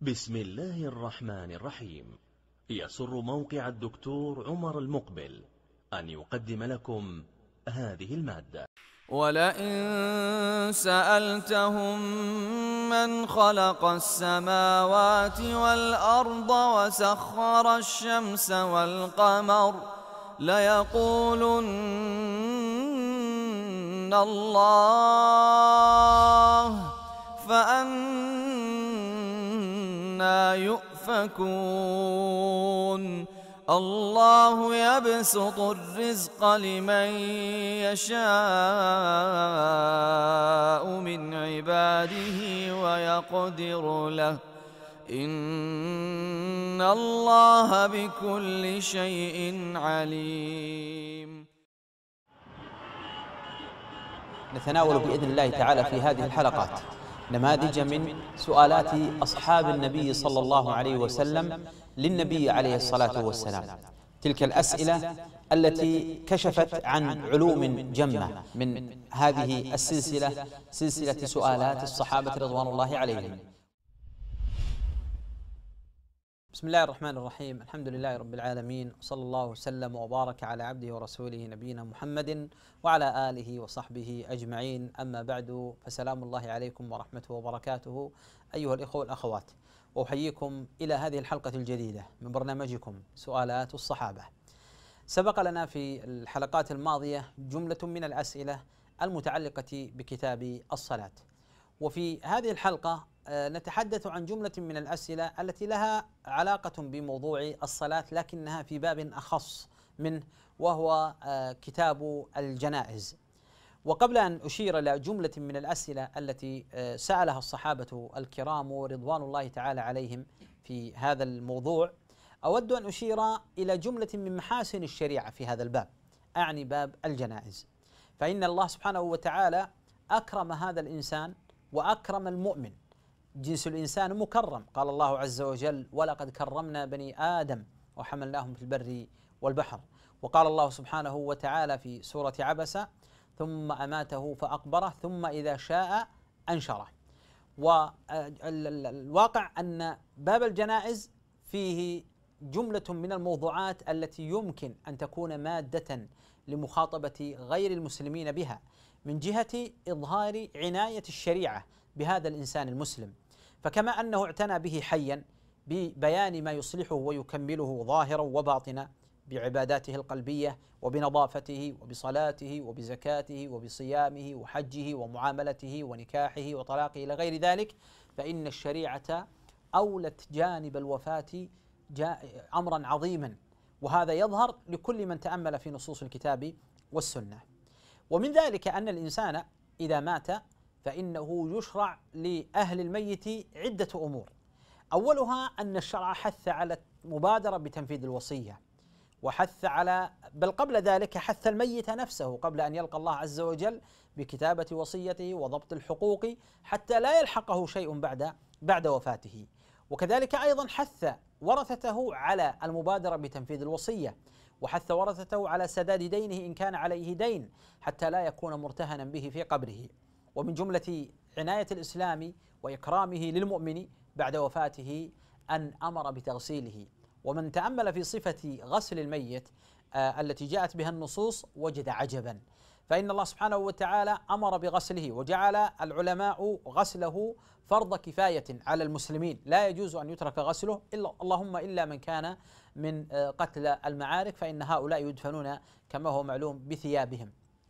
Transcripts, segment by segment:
بسم الله الرحمن الرحيم. يسر موقع الدكتور عمر المقبل أن يقدم لكم هذه المادة. ولئن سألتهم من خلق السماوات والأرض وسخر الشمس والقمر ليقولن الله فأنى يؤفكون. الله يبسط الرزق لمن يشاء من عباده ويقدر له إن الله بكل شيء عليم. نتناول بإذن الله تعالى في هذه الحلقات نماذج من سؤالات أصحاب النبي صلى الله عليه وسلم للنبي عليه الصلاة والسلام، تلك الأسئلة التي كشفت عن علوم جمة من هذه السلسلة، سلسلة سؤالات الصحابة رضوان الله عليهم. بسم الله الرحمن الرحيم، الحمد لله رب العالمين، وصلى الله وسلم وبارك على عبده ورسوله نبينا محمد وعلى آله وصحبه أجمعين. أما بعد، فسلام الله عليكم ورحمته وبركاته أيها الإخوة والأخوات، وأحييكم إلى هذه الحلقة الجديدة من برنامجكم سؤالات الصحابة. سبق لنا في الحلقات الماضية جملة من الأسئلة المتعلقة بكتاب الصلاة، وفي هذه الحلقة نتحدث عن جملة من الأسئلة التي لها علاقة بموضوع الصلاة لكنها في باب أخص منه، وهو كتاب الجنائز. وقبل أن أشير إلى جملة من الأسئلة التي سألها الصحابة الكرام رضوان الله تعالى عليهم في هذا الموضوع، أود أن أشير إلى جملة من محاسن الشريعة في هذا الباب، أعني باب الجنائز. فإن الله سبحانه وتعالى أكرم هذا الإنسان وأكرم المؤمن، جنس الإنسان مكرم. قال الله عز وجل: ولقد كرمنا بني آدم وحملناهم في البر والبحر. وقال الله سبحانه وتعالى في سورة عبسة: ثم أماته فأقبره ثم إذا شاء أنشره. والواقع أن باب الجنائز فيه جملة من الموضوعات التي يمكن أن تكون مادة لمخاطبة غير المسلمين بها، من جهة إظهار عناية الشريعة بهذا الإنسان المسلم. فكما أنه اعتنى به حيا ببيان ما يصلحه ويكمله ظاهرا وباطنا بعباداته القلبية وبنظافته وبصلاته وبزكاته وبصيامه وحجه ومعاملته ونكاحه وطلاقه إلى غير ذلك، فإن الشريعة أولت جانب الوفاة أمرا عظيما، وهذا يظهر لكل من تأمل في نصوص الكتاب والسنة. ومن ذلك أن الإنسان إذا مات فإنه يشرع لأهل الميت عدة أمور. أولها أن الشرع حث على المبادرة بتنفيذ الوصية، وحث على بل قبل ذلك حث الميت نفسه قبل أن يلقى الله عز وجل بكتابة وصيته وضبط الحقوق حتى لا يلحقه شيء بعد وفاته. وكذلك أيضا حث ورثته على المبادرة بتنفيذ الوصية، وحث ورثته على سداد دينه إن كان عليه دين حتى لا يكون مرتهنا به في قبره. ومن جملة عناية الإسلام وإكرامه للمؤمن بعد وفاته أن أمر بتغسيله. ومن تأمل في صفة غسل الميت التي جاءت بها النصوص وجد عجبا، فإن الله سبحانه وتعالى أمر بغسله، وجعل العلماء غسله فرض كفاية على المسلمين، لا يجوز أن يترك غسله اللهم إلا من كان من قتل المعارك، فإن هؤلاء يدفنون كما هو معلوم بثيابهم.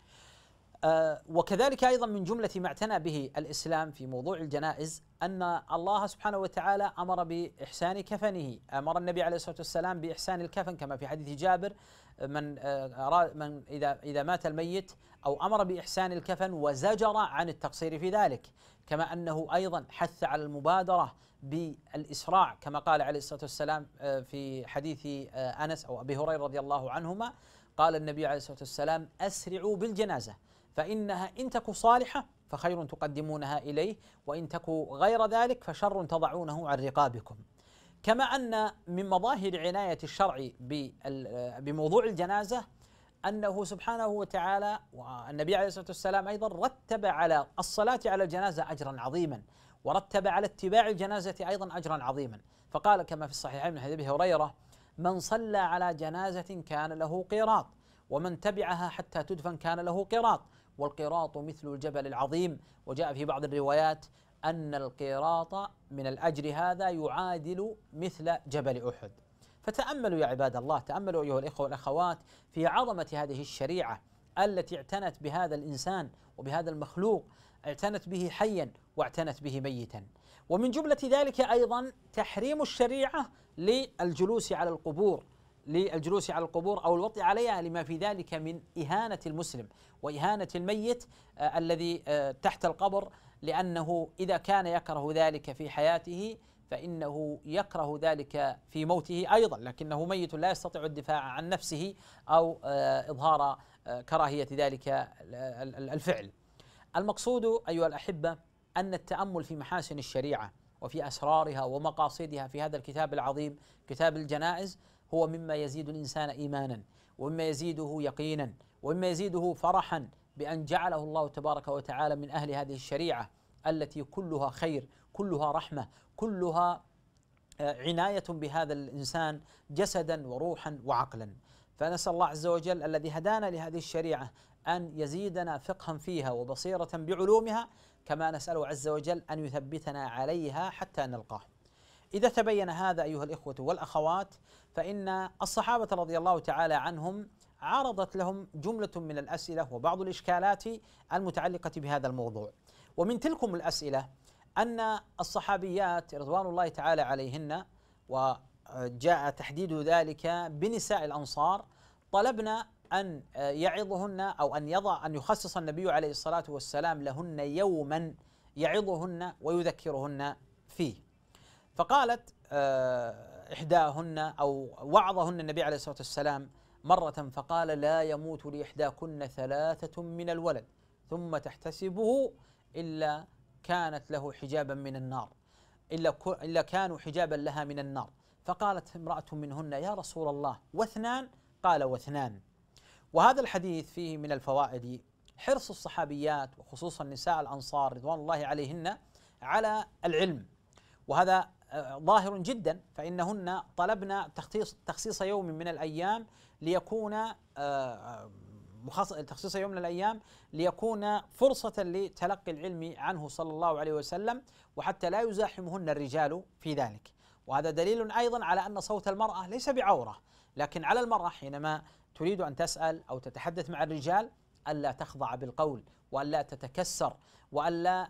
وكذلك أيضا من جملة ما اعتنى به الإسلام في موضوع الجنائز أن الله سبحانه وتعالى أمر بإحسان كفنه. أمر النبي عليه الصلاة والسلام بإحسان الكفن كما في حديث جابر: من إذا مات الميت، أو أمر بإحسان الكفن وزجر عن التقصير في ذلك. كما أنه أيضا حث على المبادرة بالإسراع كما قال عليه الصلاة والسلام في حديث أنس أو أبي هريرة رضي الله عنهما، قال النبي عليه الصلاة والسلام: أسرعوا بالجنازة فإنها إن تك صالحة فخير تقدمونها إليه، وإن تك غير ذلك فشر تضعونه عن رقابكم. كما أن من مظاهر عناية الشرع بموضوع الجنازة أنه سبحانه وتعالى والنبي عليه الصلاة والسلام أيضا رتب على الصلاة على الجنازة أجرا عظيما، ورتب على اتباع الجنازة أيضا أجرا عظيما، فقال كما في الصحيحين من حديث أبي هريرة: من صلى على جنازة كان له قيراط، ومن تبعها حتى تدفن كان له قيراط، والقيراط مثل الجبل العظيم. وجاء في بعض الروايات أن القيراط من الأجر هذا يعادل مثل جبل أحد. فتأملوا يا عباد الله، تأملوا أيها الإخوة والأخوات في عظمة هذه الشريعة التي اعتنت بهذا الإنسان وبهذا المخلوق، اعتنت به حيا واعتنت به ميتا. ومن جملة ذلك أيضا تحريم الشريعة للجلوس على القبور أو الوطء عليها، لما في ذلك من إهانة المسلم وإهانة الميت الذي تحت القبر، لأنه إذا كان يكره ذلك في حياته فإنه يكره ذلك في موته أيضا، لكنه ميت لا يستطيع الدفاع عن نفسه أو إظهار كراهية ذلك الفعل. المقصود أيها الأحبة أن التأمل في محاسن الشريعة وفي أسرارها ومقاصدها في هذا الكتاب العظيم كتاب الجنائز هو مما يزيد الإنسان إيمانا، ومما يزيده يقينا، ومما يزيده فرحا بأن جعله الله تبارك وتعالى من أهل هذه الشريعة التي كلها خير، كلها رحمة، كلها عناية بهذا الإنسان جسدا وروحا وعقلا. فنسأل الله عز وجل الذي هدانا لهذه الشريعة أن يزيدنا فقها فيها وبصيرة بعلومها، كما نسأله عز وجل أن يثبتنا عليها حتى نلقاه. إذا تبين هذا أيها الإخوة والأخوات، فإن الصحابة رضي الله تعالى عنهم عرضت لهم جملة من الأسئلة وبعض الإشكالات المتعلقة بهذا الموضوع. ومن تلكم الأسئلة أن الصحابيات رضوان الله تعالى عليهن، وجاء تحديد ذلك بنساء الأنصار، طلبنا أن يعظهن أو أن يخصص النبي عليه الصلاة والسلام لهن يوما يعظهن ويذكرهن فيه. فقالت إحداهن أو وعظهن النبي عليه الصلاة والسلام مرة فقال: لا يموت لإحداكن 3 من الولد ثم تحتسبه إلا كانت له حجابا من النار، إلا كانوا حجابا لها من النار. فقالت امرأة منهن: يا رسول الله، و2؟ قال: و2. وهذا الحديث فيه من الفوائد حرص الصحابيات وخصوصا نساء الأنصار رضوان الله عليهن على العلم، وهذا ظاهر جدا، فإنهن طلبنا تخصيص يوم من الأيام ليكون فرصة لتلقي العلم عنه صلى الله عليه وسلم، وحتى لا يزاحمهن الرجال في ذلك. وهذا دليل أيضا على أن صوت المرأة ليس بعورة، لكن على المرأة حينما تريد أن تسأل أو تتحدث مع الرجال ألا تخضع بالقول، وألا تتكسر، وألا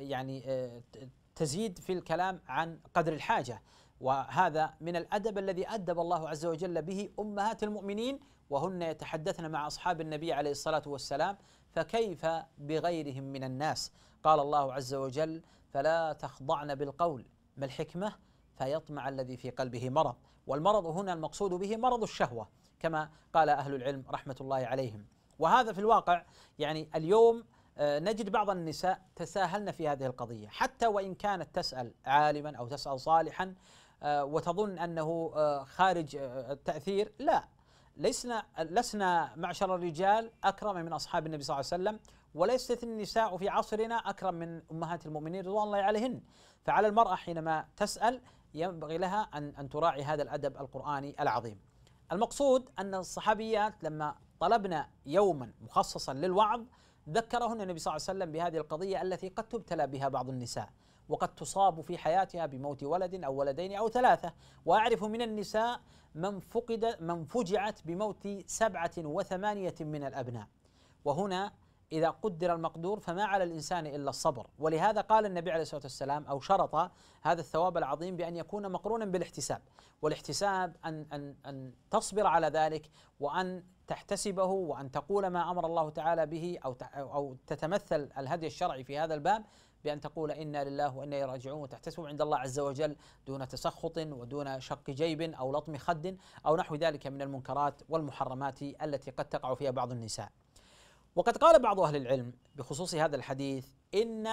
تزيد في الكلام عن قدر الحاجة. وهذا من الأدب الذي أدب الله عز وجل به أمهات المؤمنين وهن يتحدثن مع أصحاب النبي عليه الصلاة والسلام، فكيف بغيرهم من الناس؟ قال الله عز وجل: فلا تخضعن بالقول. ما الحكمة؟ فيطمع الذي في قلبه مرض. والمرض هنا المقصود به مرض الشهوة، كما قال أهل العلم رحمة الله عليهم. وهذا في الواقع اليوم نجد بعض النساء تساهلن في هذه القضية، حتى وإن كانت تسأل عالما أو تسأل صالحا وتظن أنه خارج التأثير. لا، لسنا معشر الرجال أكرم من أصحاب النبي صلى الله عليه وسلم، وليست النساء في عصرنا أكرم من أمهات المؤمنين رضوان الله عليهن. فعلى المرأة حينما تسأل ينبغي لها أن تراعي هذا الأدب القرآني العظيم. المقصود أن الصحابيات لما طلبنا يوما مخصصا للوعظ ذكرهن النبي صلى الله عليه وسلم بهذه القضية التي قد تبتلى بها بعض النساء، وقد تصاب في حياتها بموت ولد أو ولدين أو 3. وأعرف من النساء من فجعت بموت 7 و8 من الأبناء. وهنا إذا قدر المقدور فما على الإنسان إلا الصبر. ولهذا قال النبي عليه الصلاة والسلام أو شرط هذا الثواب العظيم بأن يكون مقرونا بالاحتساب، والاحتساب أن تصبر على ذلك وأن تحتسبه وأن تقول ما أمر الله تعالى به أو تتمثل الهدي الشرعي في هذا الباب بأن تقول إنا لله وإنا إليه راجعون، وتحتسب عند الله عز وجل دون تسخط ودون شق جيب أو لطم خد أو نحو ذلك من المنكرات والمحرمات التي قد تقع فيها بعض النساء. وقد قال بعض أهل العلم بخصوص هذا الحديث إن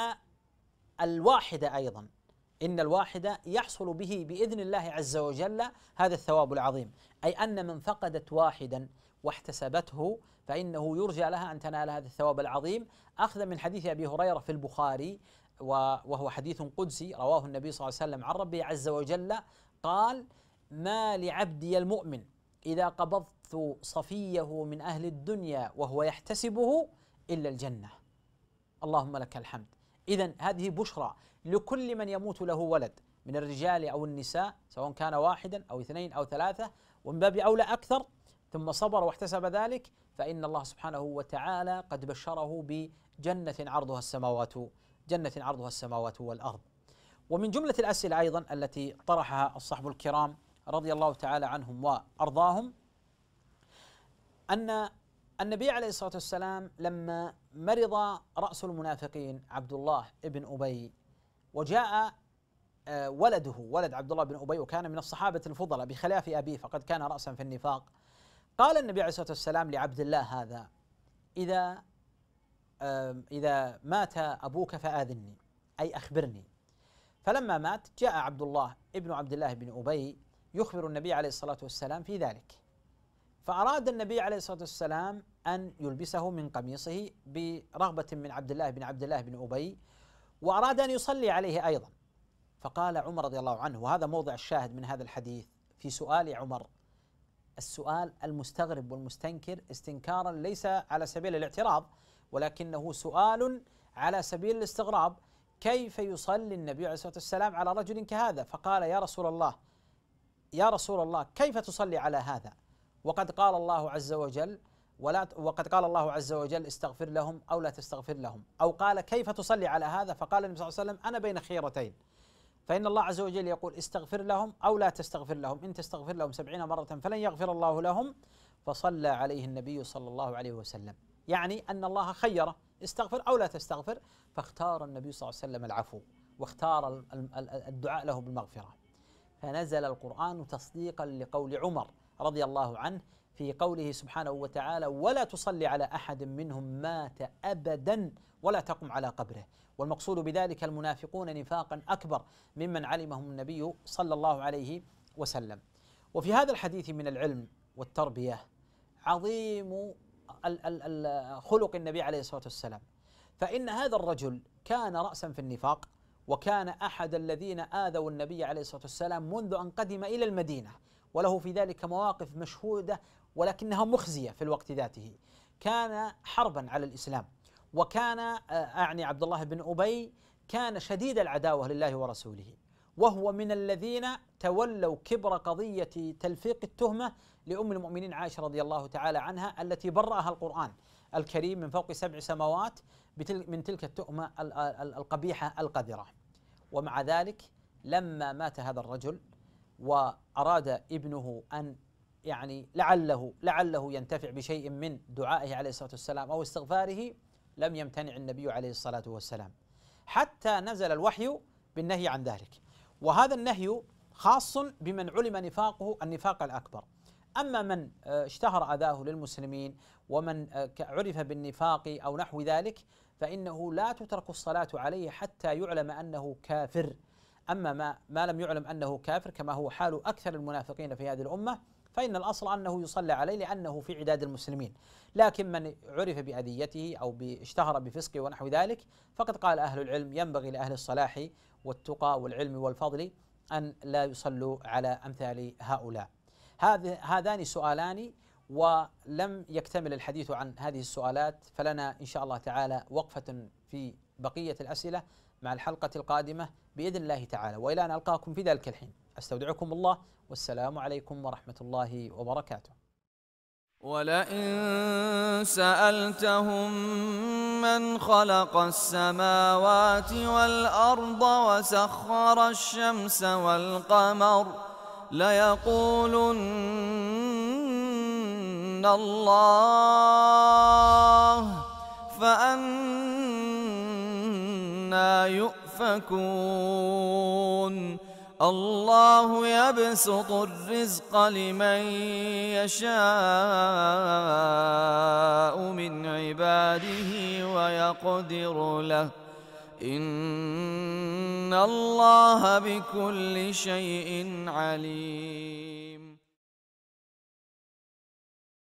الواحد يحصل به بإذن الله عز وجل هذا الثواب العظيم، أي أن من فقدت واحدا واحتسبته فإنه يرجى لها أن تنال هذا الثواب العظيم، أخذا من حديث أبي هريرة في البخاري وهو حديث قدسي رواه النبي صلى الله عليه وسلم عن ربه عز وجل قال: ما لعبدي المؤمن إذا قبضت صفيه من أهل الدنيا وهو يحتسبه إلا الجنة. اللهم لك الحمد. إذن هذه بشرى لكل من يموت له ولد من الرجال أو النساء، سواء كان واحدا أو اثنين أو ثلاثة، ومن باب أولى أكثر، ثم صبر واحتسب ذلك، فإن الله سبحانه وتعالى قد بشره بجنة عرضها السماوات والأرض. ومن جملة الأسئلة أيضا التي طرحها الصحب الكرام رضي الله تعالى عنهم وأرضاهم، أن النبي عليه الصلاة والسلام لما مرض رأس المنافقين عبد الله بن أبي، وجاء ولده ولد عبد الله بن أبي وكان من الصحابة الفضلاء بخلاف أبيه فقد كان رأسا في النفاق، قال النبي عليه الصلاة والسلام لعبد الله هذا: إذا مات أبوك فآذني، أي أخبرني. فلما مات جاء عبد الله بن أبي يخبر النبي عليه الصلاة والسلام في ذلك، فأراد النبي عليه الصلاة والسلام أن يلبسه من قميصه برغبة من عبد الله بن أبي، وأراد أن يصلي عليه أيضا. فقال عمر رضي الله عنه، وهذا موضع الشاهد من هذا الحديث في سؤال عمر، السؤال المستغرب والمستنكر استنكارا ليس على سبيل الاعتراض ولكنه سؤال على سبيل الاستغراب: كيف يصلي النبي عليه الصلاة والسلام على رجل كهذا؟ فقال: يا رسول الله كيف تصلي على هذا وقد قال الله عز وجل استغفر لهم أو لا تستغفر لهم، أو قال كيف تصلي على هذا؟ فقال النبي صلى الله عليه وسلم: أنا بين خيرتين، فإن الله عز وجل يقول استغفر لهم أو لا تستغفر لهم، إن تستغفر لهم 70 مرة فلن يغفر الله لهم. فصلى عليه النبي صلى الله عليه وسلم، يعني أن الله خيره استغفر أو لا تستغفر، فاختار النبي صلى الله عليه وسلم العفو واختار الدعاء له بالمغفرة. فنزل القرآن تصديقا لقول عمر رضي الله عنه في قوله سبحانه وتعالى: ولا تصلي على أحد منهم مات أبدا ولا تقم على قبره. والمقصود بذلك المنافقون نفاقا أكبر ممن علمهم النبي صلى الله عليه وسلم. وفي هذا الحديث من العلم والتربية عظيم خلق النبي عليه الصلاة والسلام، فإن هذا الرجل كان رأسا في النفاق، وكان أحد الذين آذوا النبي عليه الصلاة والسلام منذ أن قدم إلى المدينة، وله في ذلك مواقف مشهودة ولكنها مخزية في الوقت ذاته. كان حربا على الإسلام، وكان عبد الله بن أبي كان شديد العداوة لله ورسوله، وهو من الذين تولوا كبر قضية تلفيق التهمة لأم المؤمنين عائشة رضي الله تعالى عنها، التي برأها القرآن الكريم من فوق 7 سماوات من تلك التهمة القبيحة القذرة. ومع ذلك لما مات هذا الرجل وأراد ابنه أن لعله ينتفع بشيء من دعائه عليه الصلاة والسلام أو استغفاره، لم يمتنع النبي عليه الصلاة والسلام حتى نزل الوحي بالنهي عن ذلك. وهذا النهي خاص بمن علم نفاقه النفاق الأكبر. أما من اشتهر أذاه للمسلمين ومن عرف بالنفاق أو نحو ذلك فإنه لا تترك الصلاة عليه حتى يعلم أنه كافر. أما ما لم يعلم أنه كافر كما هو حال أكثر المنافقين في هذه الأمة فإن الأصل أنه يصلى عليه لأنه في عداد المسلمين. لكن من عرف بأذيته أو اشتهر بفسقه ونحو ذلك فقد قال أهل العلم: ينبغي لأهل الصلاح والتقى والعلم والفضل أن لا يصلوا على أمثال هؤلاء. هذان سؤالان ولم يكتمل الحديث عن هذه السؤالات، فلنا إن شاء الله تعالى وقفة في بقية الأسئلة مع الحلقة القادمة بإذن الله تعالى، وإلى أن ألقاكم في ذلك الحين أستودعكم الله، والسلام عليكم ورحمة الله وبركاته. ولئن سألتهم من خلق السماوات والأرض وسخر الشمس والقمر ليقولن الله فأنى يؤفكون. الله يبسط الرزق لمن يشاء من عباده ويقدر له إن الله بكل شيء عليم.